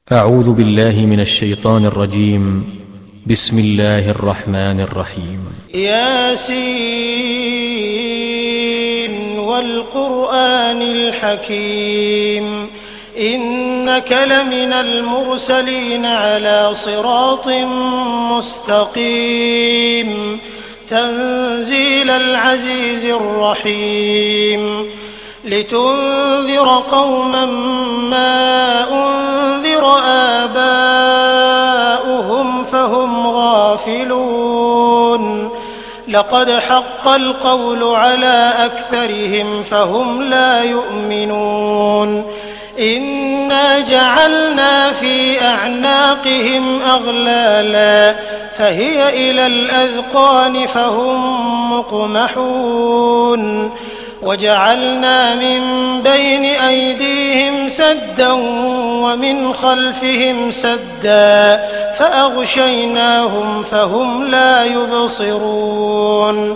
أعوذ بالله من الشيطان الرجيم. بسم الله الرحمن الرحيم. ياسين والقرآن الحكيم إنك لمن المرسلين على صراط مستقيم تنزيل العزيز الرحيم لتنذر قوما ما أنذر آباؤهم فهم غافلون لقد حق القول على أكثرهم فهم لا يؤمنون إنا جعلنا في أعناقهم أغلالا فهي إلى الأذقان فهم مقمحون وجعلنا من بين أيديهم سدا ومن خلفهم سدا فأغشيناهم فهم لا يبصرون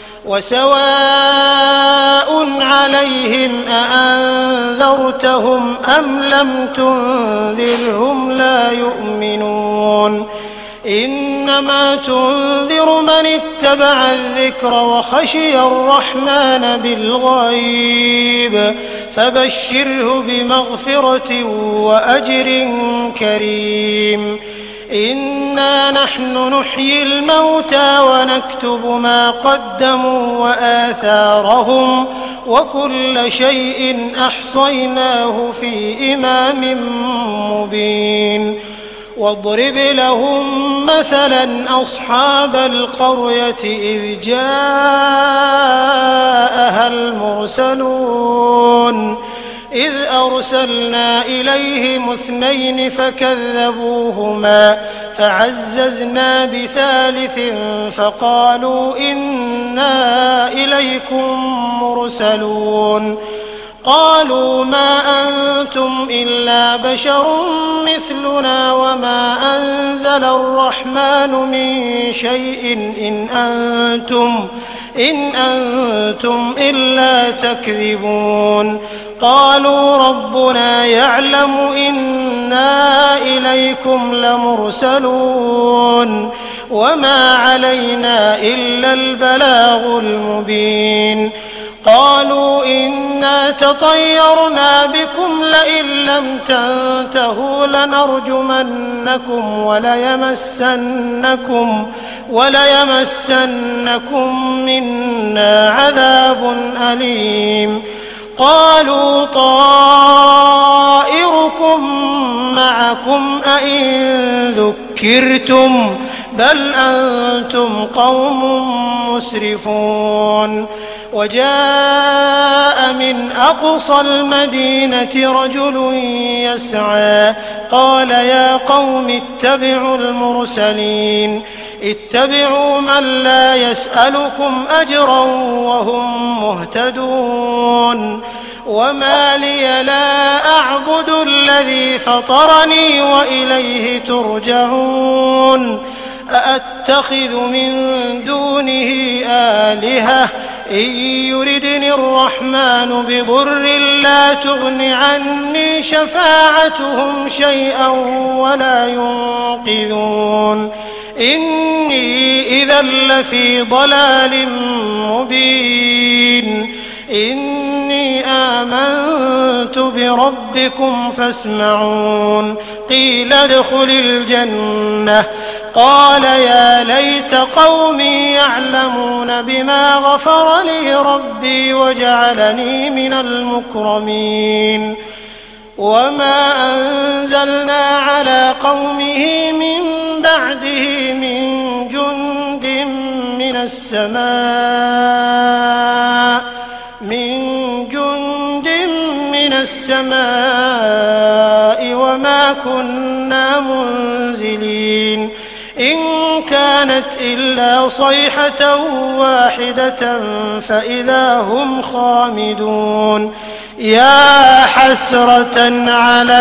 وسواء عليهم أأنذرتهم أم لم تنذرهم لا يؤمنون إنما تنذر من اتبع الذكر وخشي الرحمن بالغيب فبشره بمغفرة وأجر كريم إنا نحن نحيي الموتى ونكتب ما قدموا وآثارهم وكل شيء أحصيناه في إمام مبين واضرب لهم مثلا أصحاب القرية إذ جاءها المرسلون إذ أرسلنا إليهم 2 فكذبوهما فعززنا بثالث فقالوا إنا إليكم مرسلون قالوا ما أنتم إلا بشر مثلنا وما أنزل الرحمن من شيء إن أنتم إلا تكذبون قالوا ربنا يعلم إنا إليكم لمرسلون وما علينا إلا البلاغ المبين قالوا إنا تطيرنا بكم لئن لم تنتهوا لنرجمنكم وليمسنكم منا عذاب أليم قالوا طائركم معكم أئن ذكرتم بل أنتم قوم مسرفون وجاء من أقصى المدينة رجل يسعى قال يا قوم اتبعوا المرسلين اتبعوا من لا يسألكم أجرا وهم مهتدون وما لي لا أعبد الذي فطرني وإليه ترجعون أأتخذ من دونه آلهة إن يردني الرحمن بضر لا تغن عني شفاعتهم شيئا ولا ينقذون إني إذا لفي ضلال مبين إني آمنت بربكم فاسمعون قيل ادخل الجنة قال يا ليت قومي يعلمون بما غفر لي ربي وجعلني من المكرمين وما أنزلنا على قومه من بعده من جند من السماء وما كنا منزلين إن كانت إلا صيحة واحدة فإذا هم خامدون يا حسرة على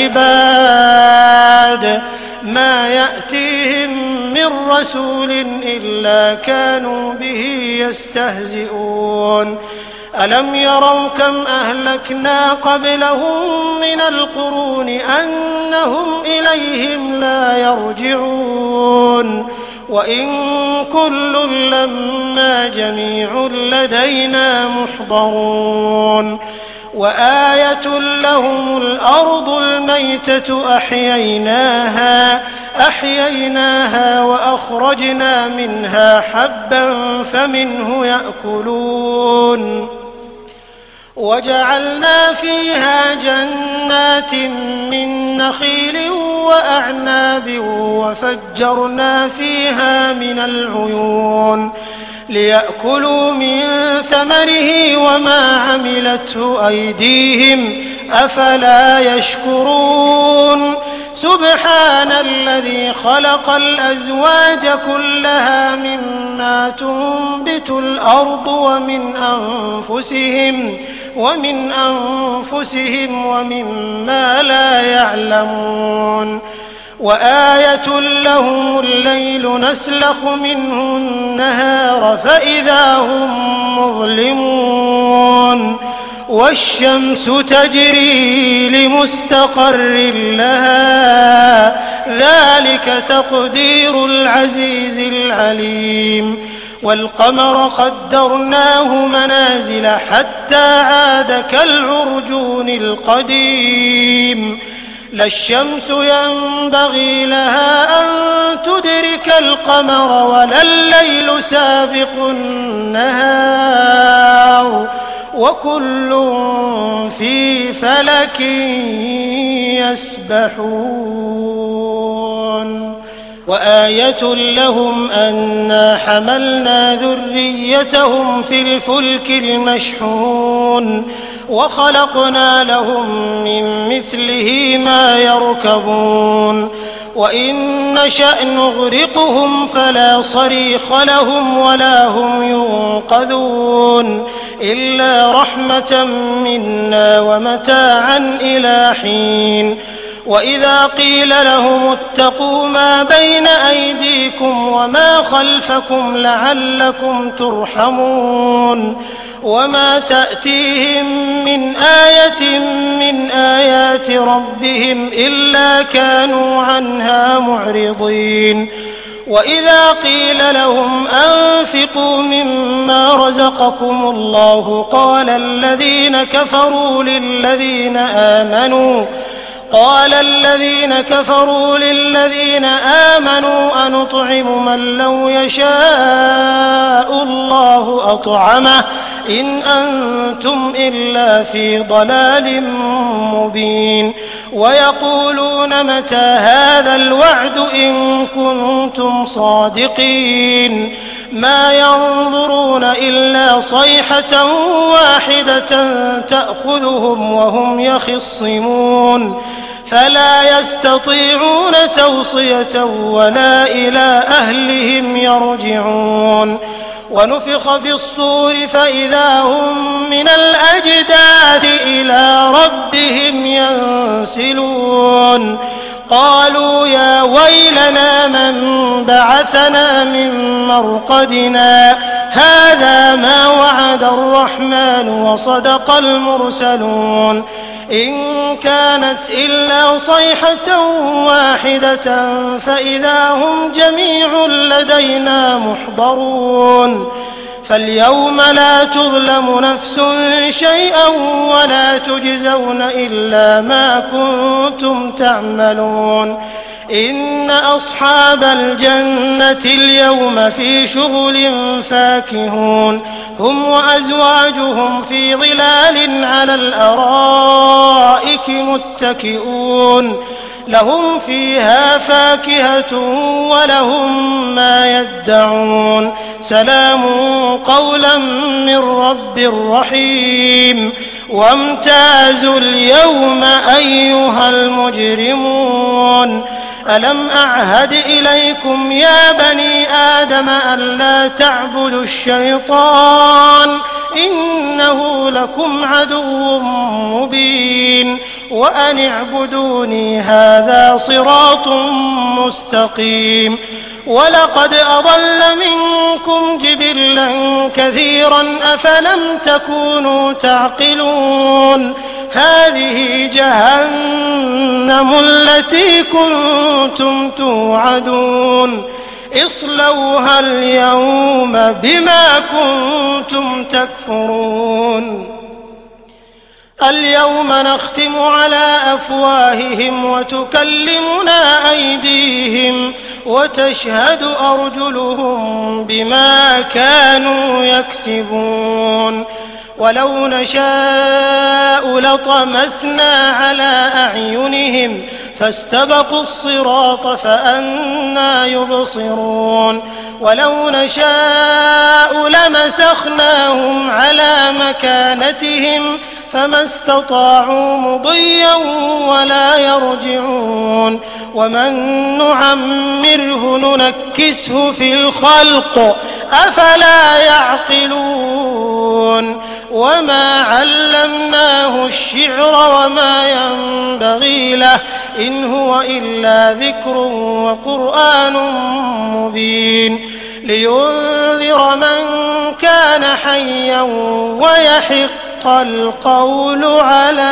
العباد ما يأتيهم من رسول إلا كانوا به يستهزئون ألم يروا كم أهلكنا قبلهم من القرون أنهم إليهم لا يرجعون وإن كل لما جميع لدينا محضرون وآية لهم الأرض الميتة أحييناها وأخرجنا منها حبا فمنه يأكلون وجعلنا فيها جنات من نخيل وأعناب وفجرنا فيها من العيون ليأكلوا من ثمره وما عملته أيديهم أفلا يشكرون سبحان الذي خلق الأزواج كلها مما تنبت الأرض ومن أنفسهم ومما لا يعلمون وآية لهم الليل نسلخ منه النهار فإذا هم مظلمون والشمس تجري لمستقر لها ذلك تقدير العزيز العليم والقمر قدرناه منازل حتى عاد كالعرجون القديم لا الشمس ينبغي لها أن تدرك القمر ولا الليل سابق النهار وكل في فلك يسبحون وآية لهم أنا حملنا ذريتهم في الفلك المشحون وخلقنا لهم من مثله ما يركبون وإن نشأ نغرقهم فلا صريخ لهم ولا هم ينقذون إلا رحمة منا ومتاعا إلى حين وإذا قيل لهم اتقوا ما بين أيديكم وما خلفكم لعلكم ترحمون وما تأتيهم من آية من آيات ربهم إلا كانوا عنها معرضين وإذا قيل لهم أنفقوا مما رزقكم الله قال الذين كفروا للذين آمنوا أنطعم من لو يشاء الله أطعمه إن أنتم إلا في ضلال مبين ويقولون متى هذا الوعد إن كنتم صادقين ما ينظرون إلا صيحة واحدة تأخذهم وهم يخصمون فلا يستطيعون توصية ولا إلى أهلهم يرجعون ونفخ في الصور فإذا هم من الأجداث إلى ربهم ينسلون قالوا يا ويلنا من بعثنا من مرقدنا هذا ما وعد الرحمن وصدق المرسلون إن كانت إلا صيحة واحدة فإذا هم جميع لدينا محضرون فاليوم لا تظلم نفس شيئا ولا تجزون إلا ما كنتم تعملون إن أصحاب الجنة اليوم في شغل فاكهون هم وأزواجهم في ظلال على الأرائك متكئون لهم فيها فاكهة ولهم ما يدعون سلام قولا من رب رحيم وامتازوا اليوم أيها المجرمون ألم أعهد إليكم يا بني آدم ألا تعبدوا الشيطان إنه لكم عدو مبين وأن اعبدوني هذا صراط مستقيم ولقد أضل منكم جبلا كثيرا أفلم تكونوا تعقلون هذه جهنم التي كنتم توعدون اصلوها اليوم بما كنتم تكفرون اليوم نختم على أفواههم وتكلمنا أيديهم وتشهد أرجلهم بما كانوا يكسبون ولو نشاء لطمسنا على أعينهم فاستبقوا الصراط فأنى يبصرون ولو نشاء لمسخناهم على مكانتهم فما استطاعوا مضيا ولا يرجعون ومن نعمره ننكسه في الخلق أفلا يعقلون وما علمناه الشعر وما ينبغي له إن هو إلا ذكر وقرآن مبين لينذر من كان حيا ويحق القول على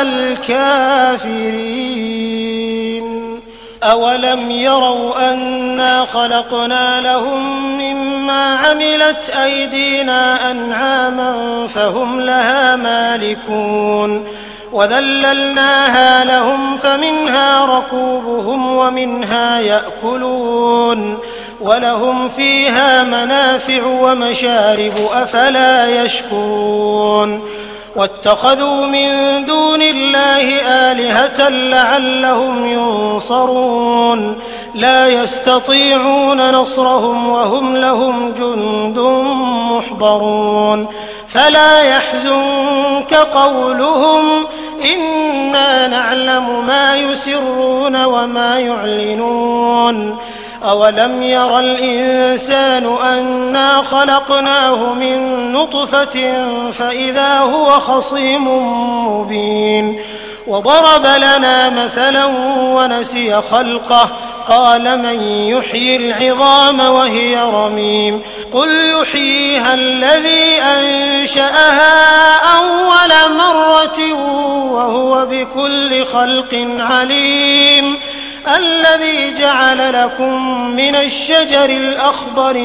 الكافرين أولم يروا أنا خلقنا لهم مما عملت أيدينا أنعاما فهم لها مالكون وذللناها لهم فمنها ركوبهم ومنها يأكلون ولهم فيها منافع ومشارب أفلا يشكرون واتخذوا من دون الله آلهة لعلهم ينصرون لا يستطيعون نصرهم وهم لهم جند محضرون فلا يحزنك قولهم إنا نعلم ما يسرون وما يعلنون أولم ير الإنسان أنا خلقناه من نطفة فإذا هو خصيم مبين وضرب لنا مثلا ونسي خلقه قال من يحيي العظام وهي رميم قل يحييها الذي أنشأها أول مرة وهو بكل خلق عليم الذي جعل لكم من الشجر الأخضر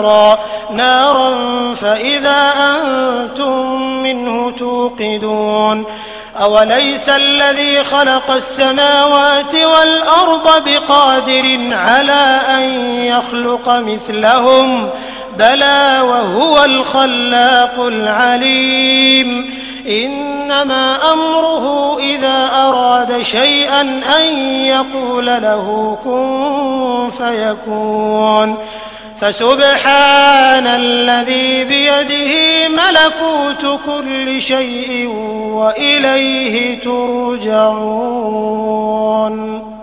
نارا فإذا أنتم منه توقدون أوليس الذي خلق السماوات والأرض بقادر على أن يخلق مثلهم بلى وهو الخلاق العليم إنما أمره إذا أراد شيئا أن يقول له كن فيكون فسبحان الذي بيده ملكوت كل شيء وإليه ترجعون